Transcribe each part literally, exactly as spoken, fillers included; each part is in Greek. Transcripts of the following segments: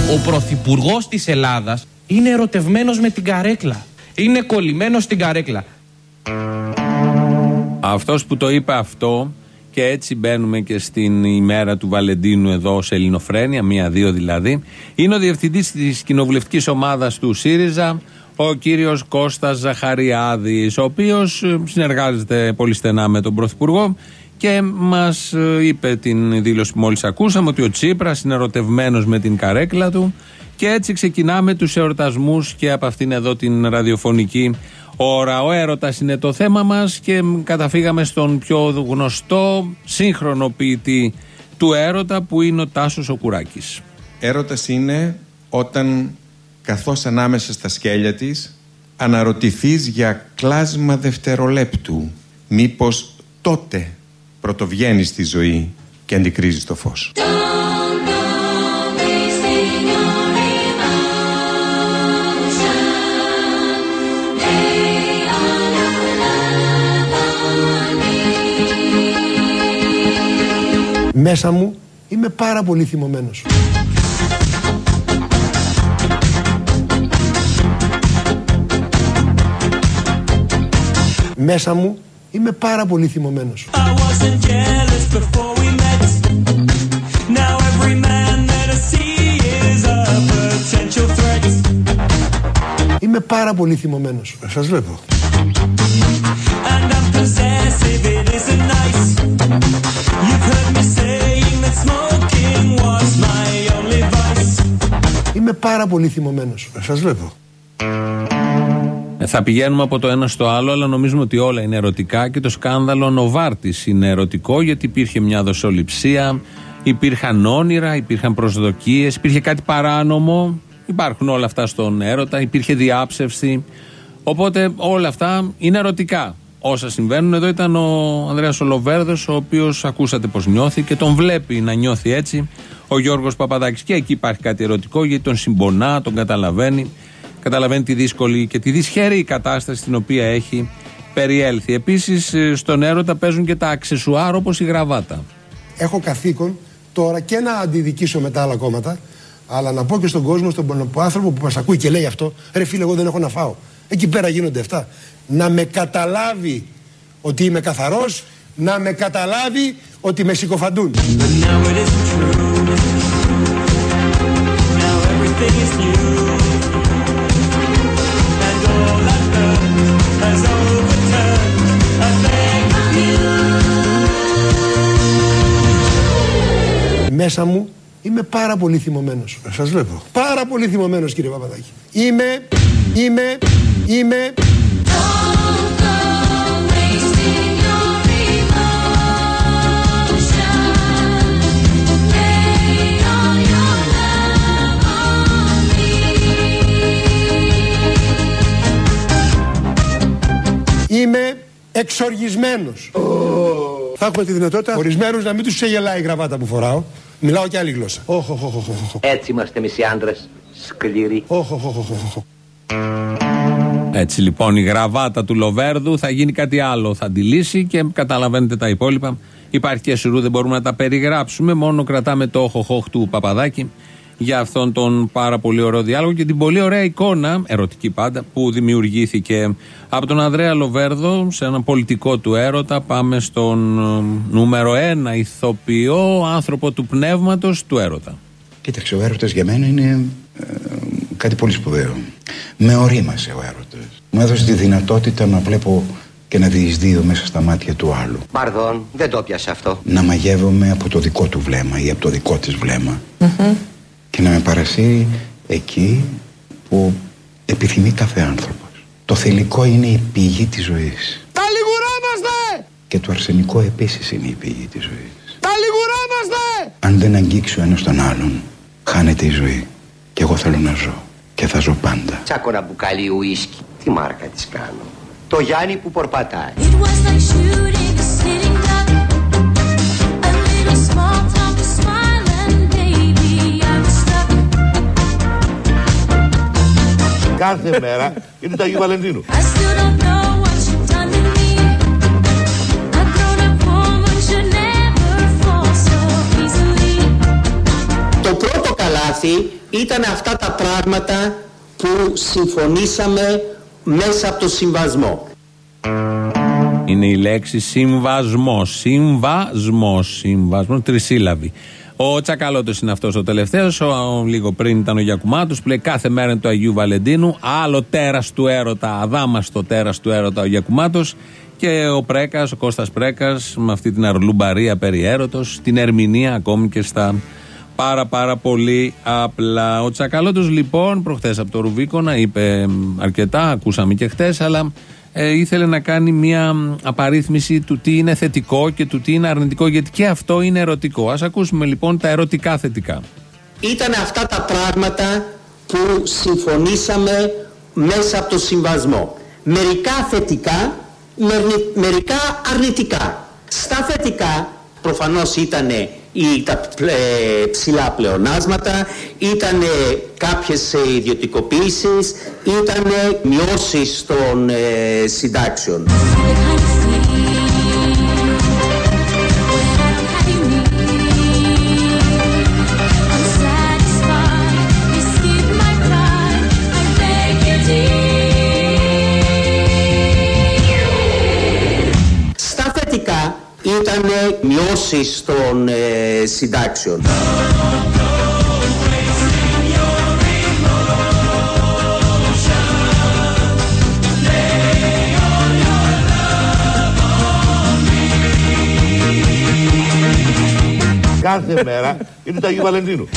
Ο πρωθυπουργός της Ελλάδας είναι ερωτευμένος με την καρέκλα. Είναι κολλημένος στην καρέκλα. Αυτός που το είπε αυτό, και έτσι μπαίνουμε και στην ημέρα του Βαλεντίνου εδώ σε Ελληνοφρένεια, μία-δύο δηλαδή, είναι ο διευθυντής της κοινοβουλευτικής ομάδας του ΣΥΡΙΖΑ, ο κύριος Κώστας Ζαχαριάδης, ο οποίος συνεργάζεται πολύ στενά με τον Πρωθυπουργό και μας είπε την δήλωση που μόλις ακούσαμε, ότι ο Τσίπρας είναι ερωτευμένος με την καρέκλα του, και έτσι ξεκινάμε τους εορτασμούς και από αυτήν εδώ την ραδιοφωνική ώρα. Ο έρωτας είναι το θέμα μας και καταφύγαμε στον πιο γνωστό σύγχρονο ποιητή του έρωτα, που είναι ο Τάσος ο Κουράκης. Έρωτας είναι όταν, καθώς ανάμεσα στα σκέλια της, αναρωτηθείς για κλάσμα δευτερολέπτου, μήπως τότε πρωτοβγαίνει στη ζωή και αντικρίζεις το φως. Μέσα μου είμαι πάρα πολύ θυμωμένος. Μέσα μου είμαι πάρα πολύ θυμωμένος. Είμαι πάρα πολύ θυμωμένος. Σας βλέπω. Είμαι πάρα πολύ θυμωμένος. Σας βλέπω. Ε, θα πηγαίνουμε από το ένα στο άλλο, αλλά νομίζουμε ότι όλα είναι ερωτικά, και το σκάνδαλο Νοβάρτης είναι ερωτικό, γιατί υπήρχε μια δοσοληψία, υπήρχαν όνειρα, υπήρχαν προσδοκίες, υπήρχε κάτι παράνομο, υπάρχουν όλα αυτά στον έρωτα, υπήρχε διάψευση. Οπότε όλα αυτά είναι ερωτικά. Όσα συμβαίνουν εδώ, ήταν ο Ανδρέας ο Λοβέρδος, ο οποίος ακούσατε πως νιώθει και τον βλέπει να νιώθει έτσι ο Γιώργος Παπαδάκης. Και εκεί υπάρχει κάτι ερωτικό, γιατί τον συμπονά, τον καταλαβαίνει. Καταλαβαίνει τη δύσκολη και τη δυσχερή κατάσταση στην οποία έχει περιέλθει. Επίσης, στον έρωτα παίζουν και τα αξεσουάρ, όπως η γραβάτα. Έχω καθήκον τώρα και να αντιδικήσω με τα άλλα κόμματα, αλλά να πω και στον κόσμο, στον άνθρωπο που μας ακούει και λέει αυτό, ρε φίλε, εγώ δεν έχω να φάω. Εκεί πέρα γίνονται αυτά. Να με καταλάβει ότι είμαι καθαρός, να με καταλάβει ότι με συκοφαντούν. Μέσα μου είμαι πάρα πολύ θυμωμένος. Σας βλέπω. Πάρα πολύ θυμωμένος, κύριε Παπαδάκη. Είμαι, είμαι, είμαι... Είμαι εξοργισμένος. Oh. Θα έχουμε τη δυνατότητα ορισμένους να μην τους ξεγελάει η γραβάτα που φοράω. Μιλάω και άλλη γλώσσα. Oh, oh, oh, oh. Έτσι είμαστε εμείς οι άντρες, σκληροί. Oh, oh, oh, oh. Έτσι λοιπόν η γραβάτα του Λοβέρδου θα γίνει κάτι άλλο. Θα τη λύσει και καταλαβαίνετε τα υπόλοιπα. Υπάρχει και σουρού, δεν μπορούμε να τα περιγράψουμε. Μόνο κρατάμε το οχοχοχ του Παπαδάκη για αυτόν τον πάρα πολύ ωραίο διάλογο και την πολύ ωραία εικόνα, ερωτική πάντα, που δημιουργήθηκε από τον Ανδρέα Λοβέρδο σε έναν πολιτικό του έρωτα. Πάμε στον νούμερο ένα ηθοποιό, άνθρωπο του πνεύματος του έρωτα. Κοίταξε, ο έρωτας για μένα είναι ε, κάτι πολύ σπουδαίο. Με ορίμασε ο έρωτας. Μου έδωσε τη δυνατότητα να βλέπω και να διεισδύω μέσα στα μάτια του άλλου. Παρδόν, δεν το πιάσε αυτό. Να μαγεύομαι από το δικό του βλέμμα ή από το δικό της βλέμμα. Mm-hmm. Και να με παρασύρει εκεί που επιθυμεί κάθε άνθρωπος. Το θηλυκό είναι η πηγή της ζωής. Τα λιγουράμαστε! Και το αρσενικό επίσης είναι η πηγή της ζωής. Τα λιγουράμαστε! Αν δεν αγγίξει ο ένας τον άλλον, χάνεται η ζωή. Και εγώ θέλω να ζω. Και θα ζω πάντα. Τσάκω ένα μπουκάλι ουίσκι. Τι μάρκα της κάνω? Το Γιάννη που πορπατάει. Κάθε μέρα είναι το Αγίου Βαλεντίνου. Το πρώτο λάθη ήταν αυτά τα πράγματα που συμφωνήσαμε μέσα από το συμβασμό. Είναι η λέξη συμβασμός. Συμβασμός. Συμβασμός. Τρισύλλαβη. Ο Τσακαλώτος είναι αυτός ο τελευταίος. Ο, λίγο πριν ήταν ο Γιακουμάτος που λέει κάθε μέρα είναι του Αγίου Βαλεντίνου. Άλλο τέρας του έρωτα, αδάμαστο τέρας του έρωτα ο Γιακουμάτος. Και ο Πρέκας, ο Κώστας Πρέκας, με αυτή την αρλουμπαρία περί έρωτος, την ερμηνεία ακόμη και στα πάρα πάρα πολύ απλά. Ο Τσακαλώτος λοιπόν προχθές από το Ρουβίκονα είπε αρκετά, ακούσαμε και χτες, αλλά ε, ήθελε να κάνει μια απαρίθμηση του τι είναι θετικό και του τι είναι αρνητικό, γιατί και αυτό είναι ερωτικό. Ας ακούσουμε λοιπόν τα ερωτικά θετικά. Ήταν αυτά τα πράγματα που συμφωνήσαμε μέσα από το συμβασμό. Μερικά θετικά, μερικά αρνητικά. Στα θετικά προφανώς ήταν τα ψηλά πλεονάσματα, ήταν κάποιες ιδιωτικοποίησεις, ήταν μειώσεις των ε, συντάξεων. Στα θετικά ήταν μειώσεις των ε, συντάξεων. Κάθε μέρα είναι του Αγίου Βαλεντίνου.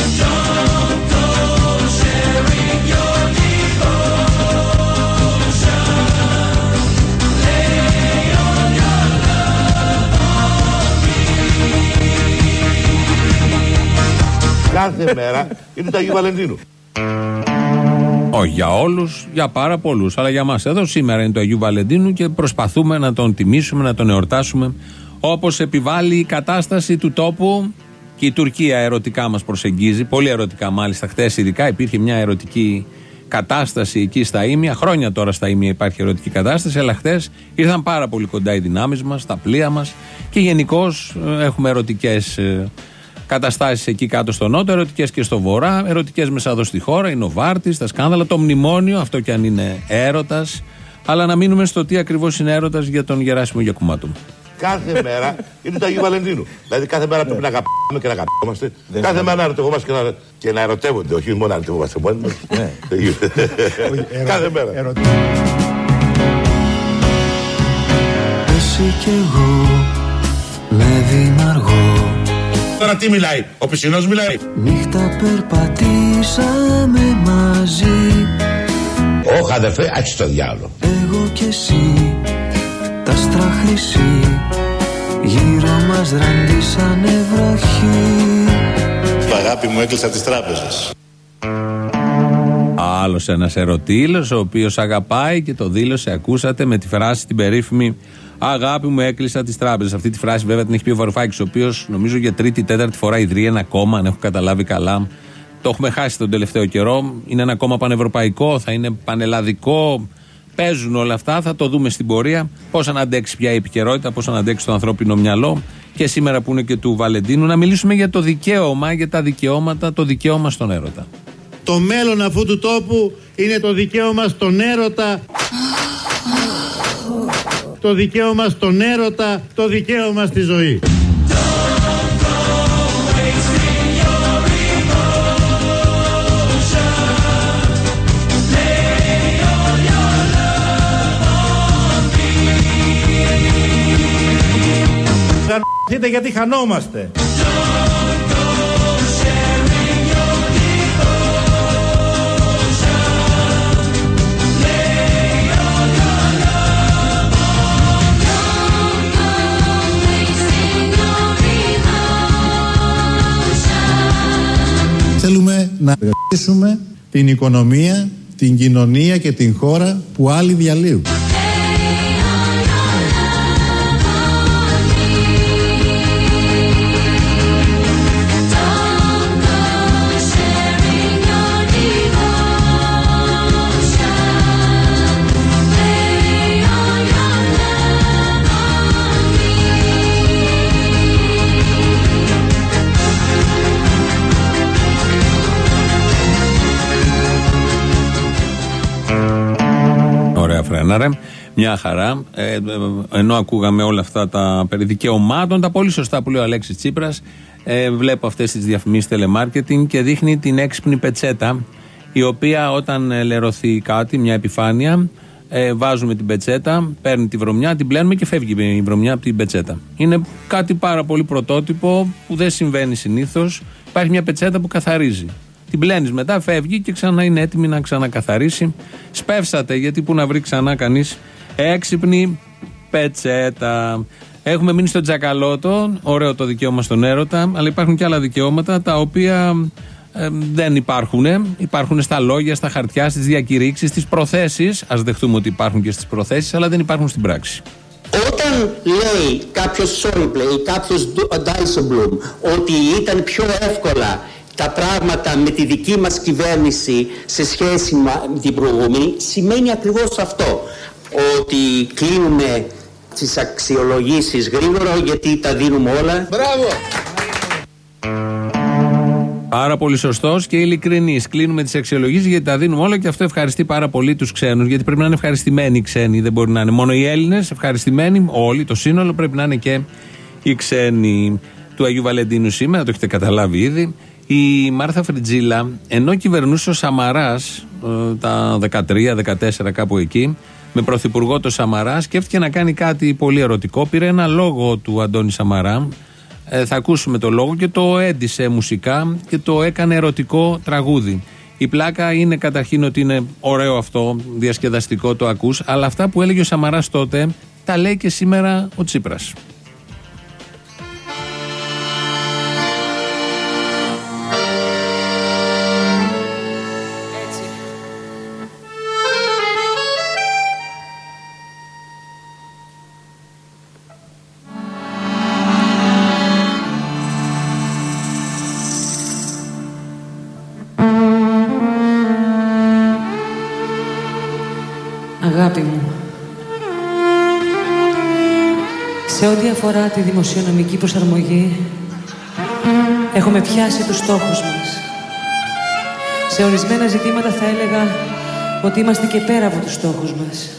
Κάθε μέρα είναι του Αγίου Βαλεντίνου. Όχι για όλους, για πάρα πολλούς, αλλά για μας εδώ σήμερα είναι του Αγίου Βαλεντίνου και προσπαθούμε να τον τιμήσουμε, να τον εορτάσουμε όπως επιβάλλει η κατάσταση του τόπου. Και η Τουρκία ερωτικά μας προσεγγίζει, πολύ ερωτικά μάλιστα. Χτες ειδικά υπήρχε μια ερωτική κατάσταση εκεί στα Ήμια. Χρόνια τώρα στα Ήμια υπάρχει ερωτική κατάσταση, αλλά χτες ήρθαν πάρα πολύ κοντά οι δυνάμεις μας, τα πλοία μας και γενικώς έχουμε ερωτικές καταστάσεις εκεί κάτω στο νότο, ερωτικές και στο βορρά, ερωτικές μέσα εδώ στη χώρα, η Νοβάρτις, τα σκάνδαλα, το μνημόνιο, αυτό κι αν είναι έρωτας. Αλλά να μείνουμε στο τι ακριβώς είναι έρωτας για τον Γεράσιμο Γιακουμάτο. Κάθε μέρα είναι του Αγίου Βαλεντίνου. Δηλαδή κάθε μέρα πρέπει να αγαπάμε και να αγαπόμαστε. Κάθε μέρα να ερωτευόμαστε και να, και να ερωτεύονται. Όχι μόνο να ερωτευόμαστε μόνοι μας. Κάθε μέρα. Εσύ κι εγώ με δημαργό. Τώρα τι μιλάει, ο πισινός μιλάει. Νύχτα περπατήσαμε μαζί. Όχι αδερφέ, άξι το διάλογο. Εγώ κι εσύ, τα άστρα χρυσή, γύρω μας ραντίσανε βροχή. Η αγάπη μου έκλεισα τις τράπεζες. Άλλος ένας ερωτήλος, ο οποίος αγαπάει και το δήλωσε, ακούσατε, με τη φράση την περίφημη «Αγάπη μου έκλεισα τις τράπεζες». Αυτή τη φράση βέβαια την έχει πει ο Βαρουφάκης, ο οποίος νομίζω για τρίτη, τέταρτη φορά ιδρύει ένα κόμμα, αν έχω καταλάβει καλά. Το έχουμε χάσει τον τελευταίο καιρό. Είναι ένα κόμμα πανευρωπαϊκό, θα είναι πανελλαδικό. Παίζουν όλα αυτά, θα το δούμε στην πορεία. Πώς να αντέξει πια η επικαιρότητα, πώς να αντέξει το ανθρώπινο μυαλό. Και σήμερα που είναι και του Βαλεντίνου, να μιλήσουμε για το δικαίωμα, για τα δικαιώματα, το δικαίωμα στον έρωτα. Το μέλλον αυτού του τόπου είναι το δικαίωμα στον έρωτα. Το δικαίωμα στον έρωτα, το δικαίωμα στη ζωή. Δείτε γιατί χανόμαστε. Θέλουμε να εργαστήσουμε την οικονομία, την κοινωνία και την χώρα που άλλοι διαλύουν. κανένα ρε. Μια χαρά. Ε, ε, ενώ ακούγαμε όλα αυτά τα περί δικαιωμάτων, τα πολύ σωστά που λέει ο Αλέξης Τσίπρας, ε, βλέπω αυτές τις διαφημίσεις τηλεμάρκετινγκ και δείχνει την έξυπνη πετσέτα, η οποία όταν λερωθεί κάτι, μια επιφάνεια, ε, βάζουμε την πετσέτα, παίρνει τη βρωμιά, την πλένουμε και φεύγει η βρωμιά από την πετσέτα. Είναι κάτι πάρα πολύ πρωτότυπο που δεν συμβαίνει συνήθως. Υπάρχει μια πετσέτα που καθαρίζει. Την πλένεις μετά, φεύγει και ξανά είναι έτοιμη να ξανακαθαρίσει. Σπεύσατε, γιατί που να βρει ξανά κανείς έξυπνη πετσέτα. Έχουμε μείνει στο τζακαλώτο, ωραίο το δικαίωμα στον έρωτα, αλλά υπάρχουν και άλλα δικαιώματα τα οποία ε, δεν υπάρχουν. Υπάρχουν στα λόγια, στα χαρτιά, στις διακηρύξεις, στις προθέσεις. Ας δεχτούμε ότι υπάρχουν και στις προθέσεις, αλλά δεν υπάρχουν στην πράξη. Όταν λέει κάποιος Σόιμπλε ή κάποιος Ντάισεμπλουμ ότι ήταν πιο εύκολα τα πράγματα με τη δική μας κυβέρνηση σε σχέση με την προηγούμενη, σημαίνει ακριβώς αυτό. Ότι κλείνουμε τις αξιολογήσεις γρήγορα γιατί τα δίνουμε όλα. Μπράβο! Πάρα πολύ σωστός και ειλικρινής. Κλείνουμε τις αξιολογήσεις γιατί τα δίνουμε όλα και αυτό ευχαριστεί πάρα πολύ τους ξένους. Γιατί πρέπει να είναι ευχαριστημένοι οι ξένοι. Δεν μπορεί να είναι μόνο οι Έλληνες ευχαριστημένοι, όλοι, το σύνολο, πρέπει να είναι και οι ξένοι. Του Αγίου Βαλεντίνου σήμερα, το έχετε καταλάβει ήδη. Η Μάρθα Φριτζίλα, ενώ κυβερνούσε ο Σαμαράς τα δεκατρία δεκατέσσερα κάπου εκεί, με πρωθυπουργό το Σαμαρά, σκέφτηκε να κάνει κάτι πολύ ερωτικό. Πήρε ένα λόγο του Αντώνη Σαμαρά, ε, θα ακούσουμε το λόγο, και το έντισε μουσικά και το έκανε ερωτικό τραγούδι. Η πλάκα είναι καταρχήν ότι είναι ωραίο αυτό, διασκεδαστικό, το ακούς, αλλά αυτά που έλεγε ο Σαμαράς τότε τα λέει και σήμερα ο Τσίπρας. Αγάπη μου, σε ό,τι αφορά τη δημοσιονομική προσαρμογή, έχουμε πιάσει τους στόχους μας. Σε ορισμένα ζητήματα θα έλεγα ότι είμαστε και πέρα από τους στόχους μας.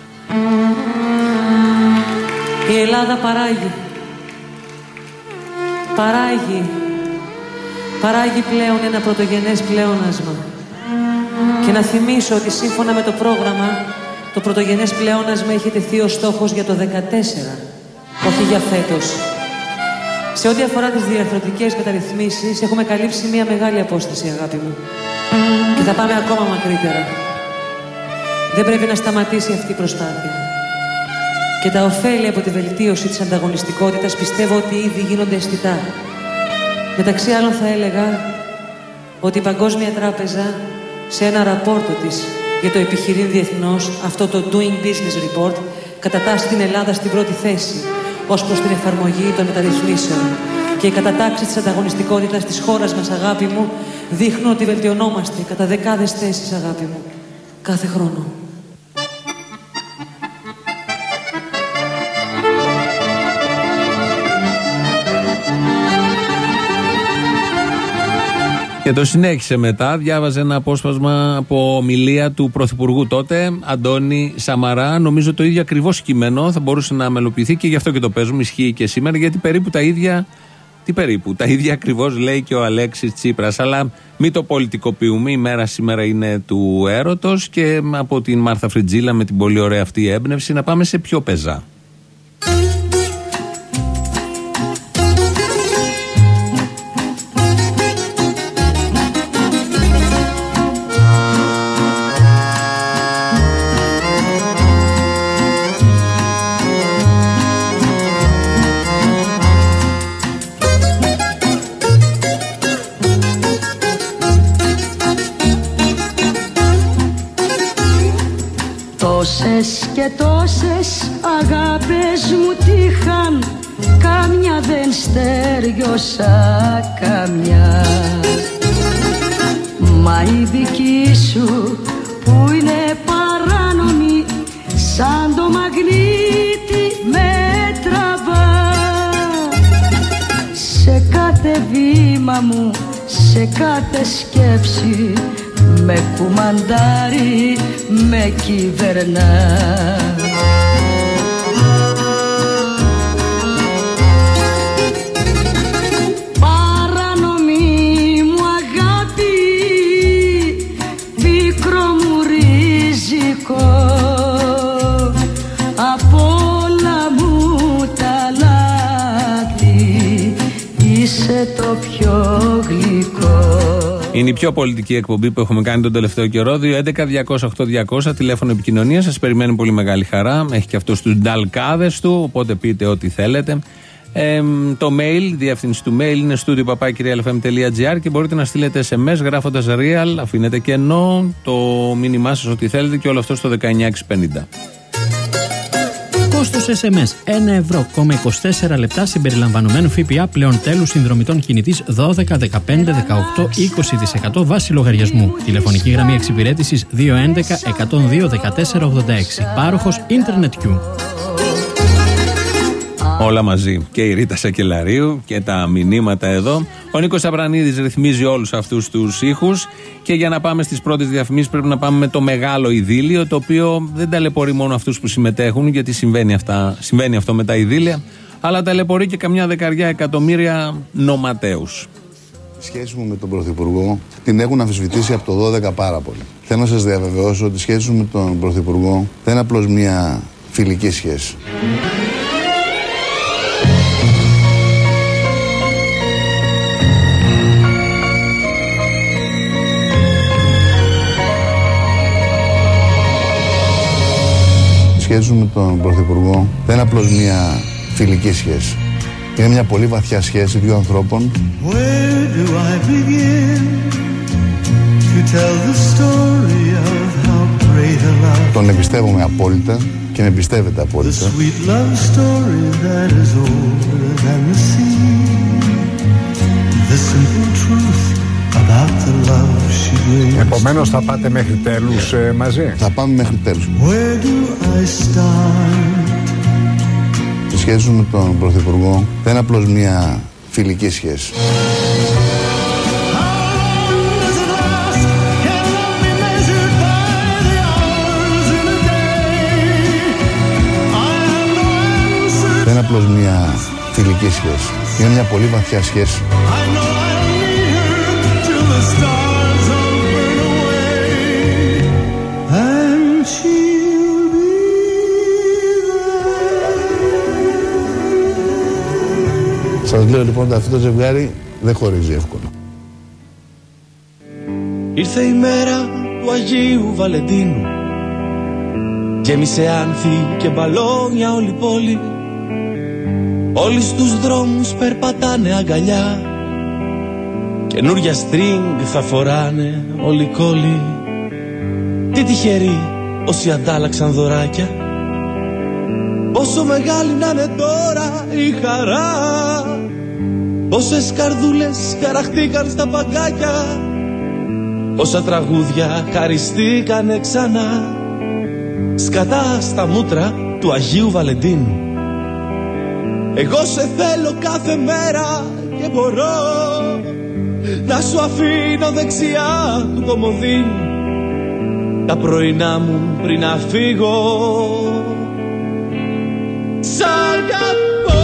Η Ελλάδα παράγει. Παράγει. Παράγει πλέον ένα πρωτογενές πλεόνασμα. Και να θυμίσω ότι σύμφωνα με το πρόγραμμα, το πρωτογενές πλεόνασμα είχε τεθεί ως στόχος για το δεκατέσσερα, όχι για φέτος. Σε ό,τι αφορά τις διαρθρωτικές μεταρρυθμίσεις, έχουμε καλύψει μια μεγάλη απόσταση, αγάπη μου. Και θα πάμε ακόμα μακρύτερα. Δεν πρέπει να σταματήσει αυτή η προσπάθεια. Και τα ωφέλη από τη βελτίωση της ανταγωνιστικότητας πιστεύω ότι ήδη γίνονται αισθητά. Μεταξύ άλλων θα έλεγα ότι η Παγκόσμια Τράπεζα σε ένα ραπόρτο της για το επιχειρήν διεθνώς, αυτό το Doing Business Report, κατατάσσει την Ελλάδα στην πρώτη θέση ως προς την εφαρμογή των μεταρρυθμίσεων. Και η κατατάξη της ανταγωνιστικότητας της χώρας μας, αγάπη μου, δείχνουν ότι βελτιωνόμαστε κατά δεκάδες θέσεις, αγάπη μου, κάθε χρόνο. Και το συνέχισε μετά, διάβαζε ένα απόσπασμα από ομιλία του Πρωθυπουργού τότε, Αντώνη Σαμαρά. Νομίζω το ίδιο ακριβώς κείμενο θα μπορούσε να μελοποιηθεί και γι' αυτό και το παίζουμε, ισχύει και σήμερα, γιατί περίπου τα ίδια, τι περίπου, τα ίδια ακριβώς λέει και ο Αλέξης Τσίπρας. Αλλά μην το πολιτικοποιούμε, η μέρα σήμερα είναι του έρωτος και από την Μάρθα Φριτζίλα με την πολύ ωραία αυτή έμπνευση να πάμε σε πιο πεζά. Τόσες και τόσες αγάπες μου τύχαν, κάμια δεν στέριωσα καμιά. Μα η δική σου που είναι παράνομη, σαν το μαγνήτη με τραβά. Σε κάθε βήμα μου, σε κάθε σκέψη, με κουμαντάρει, με κυβερνά. Παρανομή μου αγάπη, πίκρο μου ριζικό, απ' όλα μου τα λάθη είσαι το πιο γλυκό. Είναι η πιο πολιτική εκπομπή που έχουμε κάνει τον τελευταίο καιρό. δύο έντεκα διακόσια οκτώ διακόσια τηλέφωνο επικοινωνία. Σας περιμένει πολύ μεγάλη χαρά. Έχει και αυτό τους νταλκάδες του, οπότε πείτε ό,τι θέλετε. Ε, το mail, διεύθυνση του mail είναι studio παπάκι real f m τελεία g r και μπορείτε να στείλετε ες εμ ες γράφοντας real, αφήνετε κενό, το μήνυμά σας ό,τι θέλετε και όλο αυτό στο δεκαεννιά εξακόσια πενήντα. Κόστος ες εμ ες ένα ευρώ, είκοσι τέσσερα λεπτά συμπεριλαμβανομένου ΦΠΑ, πλέον τέλους συνδρομητών κινητής δώδεκα, δεκαπέντε, δεκαοκτώ, είκοσι τοις εκατό βάση λογαριασμού. Τηλεφωνική γραμμή εξυπηρέτησης δύο έντεκα εκατόν δύο δεκατέσσερα ογδόντα έξι. Πάροχος Internet Q. Όλα μαζί. Και η Ρίτα Σακελαρίου και τα μηνύματα εδώ. Ο Νίκος Αβρανίδης ρυθμίζει όλους αυτούς τους ήχους. Και για να πάμε στις πρώτες διαφημίσεις, πρέπει να πάμε με το μεγάλο ειδήλιο, το οποίο δεν ταλαιπωρεί μόνο αυτούς που συμμετέχουν, γιατί συμβαίνει, αυτά, συμβαίνει αυτό με τα ειδήλια, αλλά ταλαιπωρεί και καμιά δεκαριά εκατομμύρια νοματέους. Η σχέση μου με τον Πρωθυπουργό την έχουν αμφισβητήσει από το δώδεκα πάρα πολύ. Θέλω να σας διαβεβαιώσω ότι η σχέση μου με τον Πρωθυπουργό δεν είναι απλώς μια φιλική σχέση. Η σχέση μου με τον Πρωθυπουργό δεν είναι απλώς μια φιλική σχέση. Είναι μια πολύ βαθιά σχέση δύο ανθρώπων. Τον εμπιστεύομαι απόλυτα και με εμπιστεύεται απόλυτα. Επομένως θα πάτε μέχρι τέλους ε, μαζί. Θα πάμε μέχρι τέλους. Η σχέση μου με τον Πρωθυπουργό δεν είναι απλώς μια φιλική σχέση. Δεν είναι απλώς μια φιλική σχέση. Είναι μια πολύ βαθιά σχέση. Σας λέω λοιπόν ότι αυτό το ζευγάρι δεν χωρίζει εύκολα. Ήρθε η μέρα του Αγίου Βαλεντίνου. Γέμισε άνθη και μπαλόνια όλη πόλη. Όλοι στους δρόμους περπατάνε αγκαλιά. Καινούρια στρινγκ θα φοράνε όλοι κόλλοι. Τι τυχεροί όσοι αντάλλαξαν δωράκια. Πόσο μεγάλη να είναι τώρα η χαρά. Πόσες καρδούλες χαραχτήκαν στα παγκάκια. Πόσα τραγούδια χαριστήκανε ξανά. Σκατά στα μούτρα του Αγίου Βαλεντίνου. Εγώ σε θέλω κάθε μέρα και μπορώ να σου αφήνω δεξιά του κομμωδίνου τα πρωινά μου πριν να φύγω. Σ' αγαπώ.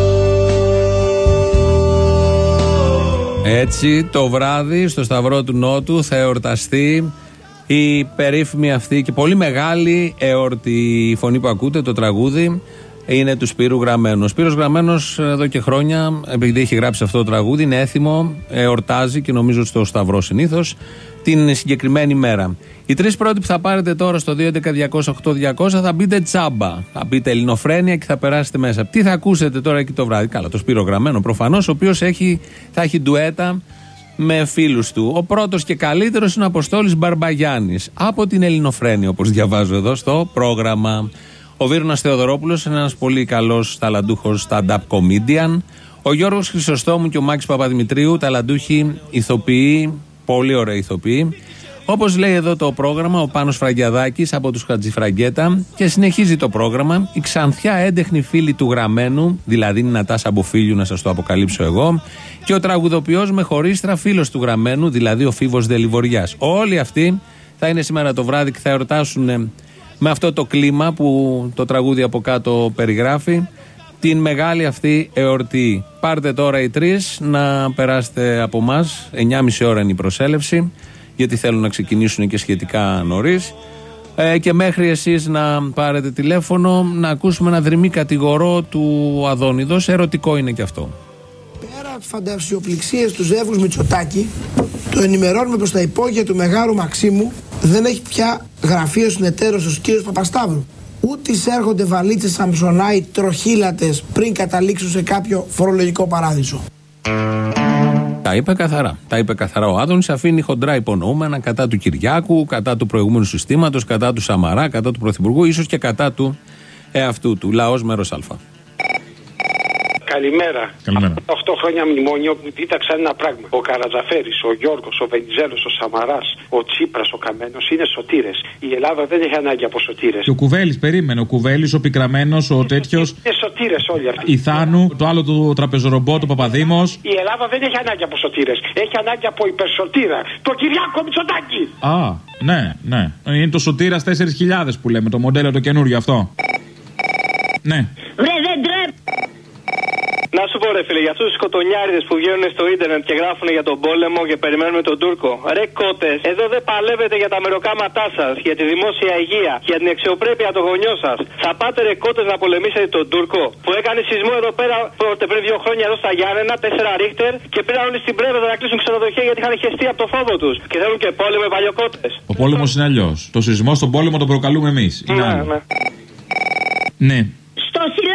Έτσι το βράδυ στο Σταυρό του Νότου θα εορταστεί η περίφημη αυτή και πολύ μεγάλη εορτή. Η φωνή που ακούτε, το τραγούδι, είναι του Σπύρου Γραμμένου. Ο Σπύρος Γραμμένος εδώ και χρόνια, επειδή έχει γράψει αυτό το τραγούδι, είναι έθιμο, εορτάζει και νομίζω στο Σταυρό συνήθως την συγκεκριμένη μέρα. Οι τρεις πρώτοι που θα πάρετε τώρα στο δύο έντεκα διακόσια οκτώ διακόσια θα μπείτε τσάμπα. Θα μπείτε Ελληνοφρένεια και θα περάσετε μέσα. Τι θα ακούσετε τώρα εκεί το βράδυ? Καλά, το Σπύρο Γραμμένο προφανώς, ο οποίος έχει, θα έχει ντουέτα με φίλους του. Ο πρώτος και καλύτερος είναι ο Αποστόλης Μπαρμπαγιάννης από την Ελληνοφρένεια, όπως διαβάζω εδώ στο πρόγραμμα. Ο Βίρονας Θεοδωρόπουλος, ένας πολύ καλός ταλαντούχος stand-up comedian. Ο Γιώργος Χρυσοστόμου και ο Μάκης Παπαδημητρίου, ταλαντούχοι ηθοποιοί, πολύ ωραίοι ηθοποιοί. Όπως λέει εδώ το πρόγραμμα, ο Πάνος Φραγκιαδάκης από τους Χατζηφραγκέτα, και συνεχίζει το πρόγραμμα. Η ξανθιά έντεχνη φίλη του γραμμένου, δηλαδή η Νατάσα Μποφίλιου, να σας το αποκαλύψω εγώ, και ο τραγουδοποιός με χωρίστρα φίλος του γραμμένου, δηλαδή ο Φίβος Δελιβοριάς. Όλοι αυτοί θα είναι σήμερα το βράδυ και θα εορτάσουν με αυτό το κλίμα που το τραγούδι από κάτω περιγράφει την μεγάλη αυτή εορτή. Πάρτε τώρα οι τρεις να περάσετε από εμάς. εννιά και μισή ώρα είναι η προσέλευση, γιατί θέλουν να ξεκινήσουν και σχετικά νωρίς. Ε, και μέχρι εσείς να πάρετε τηλέφωνο, να ακούσουμε ένα δρυμή κατηγορό του Αδόνιδος. Ερωτικό είναι και αυτό. Πέρα από τις φαντασιοπληξίες του Ζεύγους Μητσοτάκη, το ενημερώνουμε προς τα υπόγεια του Μεγάλου Μαξίμου, δεν έχει πια γραφείο συνεταίρος ο κύριος Παπασταύρου. Ούτε εισέρχονται βαλίτσες Σαμψονάι τροχύλατες πριν καταλήξουν σε κάποιο φορολογικό παράδεισο. Τα είπε καθαρά. Τα είπε καθαρά ο Άδωνης. Αφήνει χοντρά υπονοούμενα κατά του Κυριάκου, κατά του προηγούμενου συστήματος, κατά του Σαμαρά, κατά του Πρωθυπουργού, ίσως και κατά του εαυτού του. Λαός μέρος Α. Καλημέρα. Καλημέρα. οκτώ χρόνια μνημόνιο που δίδαξαν ένα πράγμα. Ο Καρατζαφέρης, ο Γιώργος, ο Βενιζέλος, ο Σαμαράς, ο Τσίπρας, ο Καμένος είναι σωτήρες. Η Ελλάδα δεν έχει ανάγκη από σωτήρες. Και ο Κουβέλης, περίμενε. Ο Κουβέλης, ο Πικραμένος, ο τέτοιος. Είναι σωτήρες όλοι αυτοί. Η Θάνου, το άλλο του τραπεζορομπό, το Παπαδήμος. Η Ελλάδα δεν έχει ανάγκη από σωτήρες. Έχει ανάγκη από υπερσωτήρα. Το Κυριάκο Μητσοτάκη. Α, ναι, ναι. Είναι το Σωτήρας τέσσερις χιλιάδες που λέμε, το μοντέλο το καινούριο αυτό. Ναι. Βρε, δεν τρέπ. Να σου πω ρε φίλε, για αυτούς τους σκοτωνιάριδες που βγαίνουν στο ίντερνετ και γράφουν για τον πόλεμο και περιμένουμε τον Τούρκο. Ρε κότες, εδώ δεν παλεύετε για τα μεροκάματά σας, για τη δημόσια υγεία, για την αξιοπρέπεια των γονιών σας. Θα πάτε ρε κότες να πολεμήσετε τον Τούρκο που έκανε σεισμό εδώ πέρα πριν δύο χρόνια εδώ στα Γιάννενα, τέσσερα ρίχτερ, και πήραν όλοι στην Πρέβεζα να κλείσουν ξενοδοχεία γιατί είχαν χεστεί από το φόβο τους. Και θέλουν και πόλεμο οι παλιοκότες. Ο πόλεμος είναι αλλιώς. Το σεισμό στον πόλεμο τον προκαλούμε εμείς. Ναι, ναι. Ναι. Στο σιλά...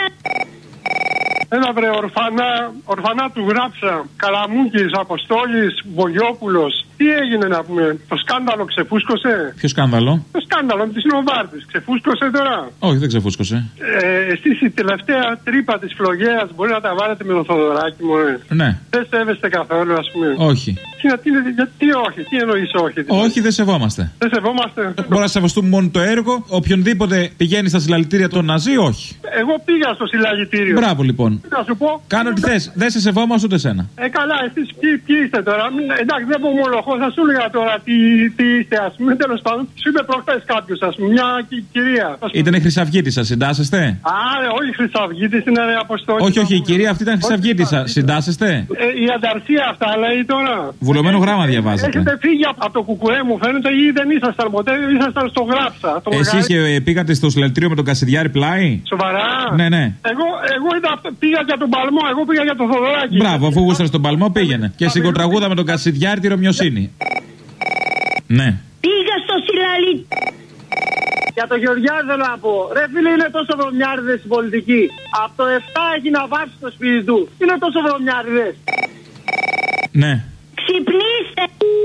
Έλα βρε ορφανά, ορφανά του γράψα. Καλαμούκης, Αποστόλης, Βογιόπουλος. Τι έγινε να πούμε, το σκάνδαλο ξεφούσκωσε. Ποιο σκάνδαλο? Το σκάνδαλο της Νοβάρτης. Ξεφούσκωσε τώρα. Όχι, δεν ξεφούσκωσε. Ε, εσείς η τελευταία τρύπα της φλογέας μπορεί να τα βάλετε με τον Θοδωράκη μου, ε. Ναι. Δεν σέβεστε καθόλου, ας πούμε. Όχι. Τι, τι, γιατί όχι, τι εννοείς όχι. Δηλαδή. Όχι, δεν σεβόμαστε. Δεν σεβόμαστε. Μπορεί να σεβαστούμε μόνο το έργο. Οποιονδήποτε πηγαίνει στα συλλαλητήρια των Ναζί, όχι. Εγώ πήγα στο συλλαλητήριο. Μπράβο λοιπόν. Να σου πω. Κάνω τι θες. Δεν σε σεβόμαστε ούτε σένα. Ε, καλά, εσείς ποιοι, ποιοι είστε τώρα. Εντάξει, δεν πω ομολογώ, θα σου έλεγα τώρα τι, τι είστε, ας πούμε. Τέλος πάντων, σου είπε προχθές κάποιος, ας πούμε, μια κι, κυρία. Ήτανε Χρυσαυγίτισσα, συντάσσεστε? Α, ρε, όχι Χρυσαυγίτης, είναι ρε Αποστόλη. Όχι, όχι, η κυρία αυτή ήταν Χρυσαυγίτισσα. Συντάσσεστε? Ε, η ανταρσία αυτά λέει τώρα. Βουλωμένο γράμμα διαβάζετε. Έχετε φύγει από το κουκουέ μου, φαίνεται, ή δεν ήσασταν ποτέ, ήσασταν στο γράψα. Εσείς και πήγατε στο συλλαλητήριο με τον Κασιδιάρη πλάι? Σοβαρά? Ναι, ναι. Εγώ, εγώ είδα, πήγα για τον Παλμό, εγώ πήγα για τον Θοδωράκη. Μπράβο, αφού γούσταρε στον Παλμό πήγαινε. Και συγκοτραγούδα με τον Κασιδιάρη τη Ρωμιοσύνη. Ναι. Πήγα στο συλλαλητήριο. Για τον Γεωργιάδη θέλω να πω. Ρε φίλε, είναι τόσο βρωμιάριδες στην πολιτική. Από το επτά έχει να βάψει το σπίτι του. Είναι τόσο βρωμιάριδες. Ναι. Ξυπνήστε.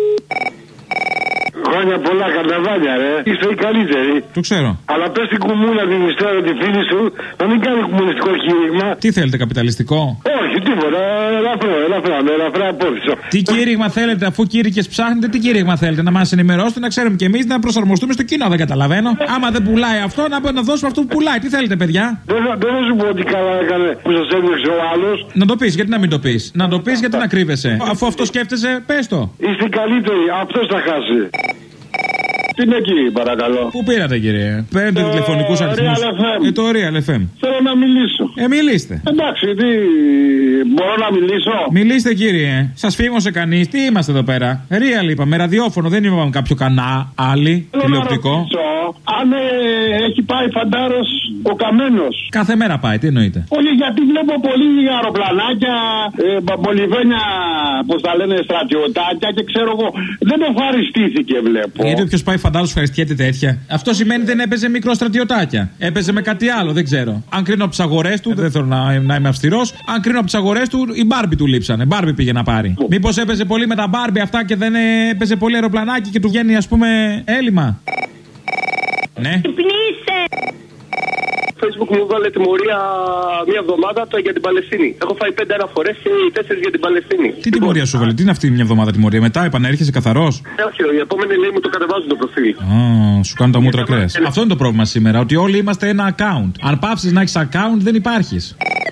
Χρόνια πολλά, καρναβάλια, ρε. Είστε οι καλύτεροι. Το ξέρω. Αλλά πες την κουμούνα την ιστορία τη φίλη σου να μην κάνει κομμουνιστικό κήρυγμα. Τι θέλετε, καπιταλιστικό? Όχι, τίποτα. Ελαφρά, ελαφρά, με ελαφρά απόφυσο. Τι κήρυγμα θέλετε, αφού κήρυκες ψάχνετε, τι κήρυγμα θέλετε? Να μας ενημερώσετε, να ξέρουμε κι εμείς, να προσαρμοστούμε στο κοινό. Δεν καταλαβαίνω. Άμα δεν πουλάει αυτό, να, να δώσουμε αυτό που πουλάει. Τι θέλετε, παιδιά? Δεν θα σου πω ότι καλά έκανε που σας έδειξε ο άλλος. Να το πεις, γιατί να μην το πεις? Να το πεις, γιατί να κρύβεσαι? Αφού αυτό σκέφτεσαι, πες το. Είστε καλύτεροι, αυτός θα χάσει. Τι είναι εκεί, παρακαλώ. Πού πήρατε, κύριε? Παίρνετε τηλεφωνικούς αριθμούς. Ε, το Real εφ εμ. Θέλω να μιλήσω. Ε, μιλήστε. Εντάξει, τι. Μπορώ να μιλήσω. Μιλήστε, κύριε. Σας φήμωσε κανείς? Τι είμαστε εδώ πέρα? Real είπαμε, ραδιόφωνο. Δεν είπαμε κάποιο κανά, άλλη, τηλεοπτικό. Αν ε, έχει πάει φαντάρος ο Καμένος. Κάθε μέρα πάει, τι εννοείτε? Όχι, γιατί βλέπω πολύ αεροπλανάκια, ε, μπαμπολιβένια, πώς τα λένε, στρατιωτάκια και ξέρω εγώ. Δεν ευχαριστήθηκε, βλέπω. Γιατί όποιος πάει φαντάρος ευχαριστιέται τέτοια. Αυτό σημαίνει δεν έπαιζε μικρό στρατιωτάκια. Έπαιζε με κάτι άλλο, δεν ξέρω. Αν κρίνω από τις αγορές του, δεν θέλω να, να είμαι αυστηρός. Αν κρίνω από τις αγορές του, η Μπάρμπι του λείψανε. Μπάρμπι πήγε να πάρει. Μήπως έπαιζε πολύ με τα Μπάρμπι αυτά και δεν έπαιζε πολύ αεροπλανάκι και του βγαίνει, ας πούμε, έλλειμμα. Ναι. Facebook μου βάλε τιμωρία μία εβδομάδα για την Παλαιστίνη. Έχω φάει πέντε αναφορές και οι τέσσερις για την Παλαιστίνη. Τι τιμωρία σου βάλε, τι είναι αυτή μια εβδομάδα τιμωρία, μετά επανέρχεσαι καθαρός? Όχι, η επόμενη λέει μου το κατεβάζουν το προφίλ. Α, σου κάνουν τα μούτρα κρέας. Αυτό είναι το πρόβλημα σήμερα, ότι όλοι είμαστε ένα account. Αν πάψεις να έχεις account, δεν υπάρχεις.